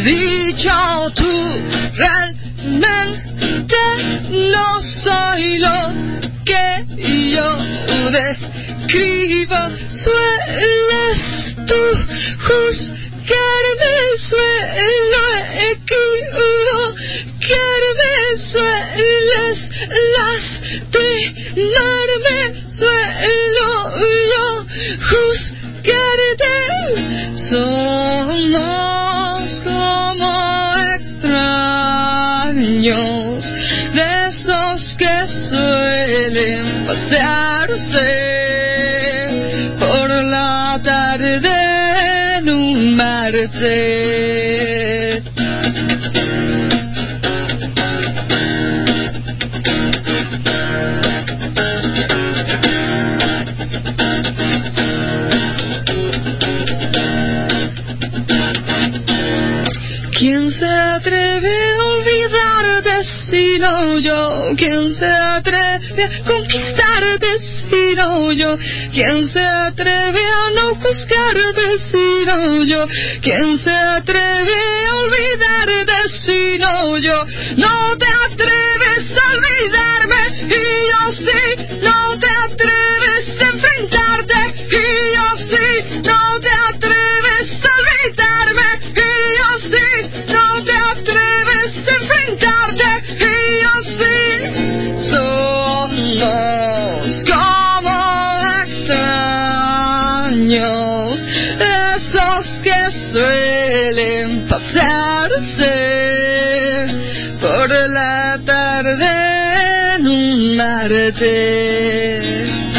dicho tú, realmente no soy lo que yo describo. Sueles tú juzgarme, suelo equivocarme, sueles lastimarme, suelo yo juzgarte. Somos como extraños de esos que suelen pasearse por la tarde en un martes. ¿Quién se atreve a olvidarte si no yo? ¿Quién se atreve a conquistarte si no yo? ¿Quién se atreve a no juzgarte si no yo? ¿Quién se atreve a olvidarte si no yo? No te atreves a olvidarme y yo sí. No te atreves a enfrentarte y yo sí. No te atreves a olvidarme y yo sí. No te atreves a enfrentarte y yo sí. Somos como extraños, esos que suelen pasearse por la tarde en un martes.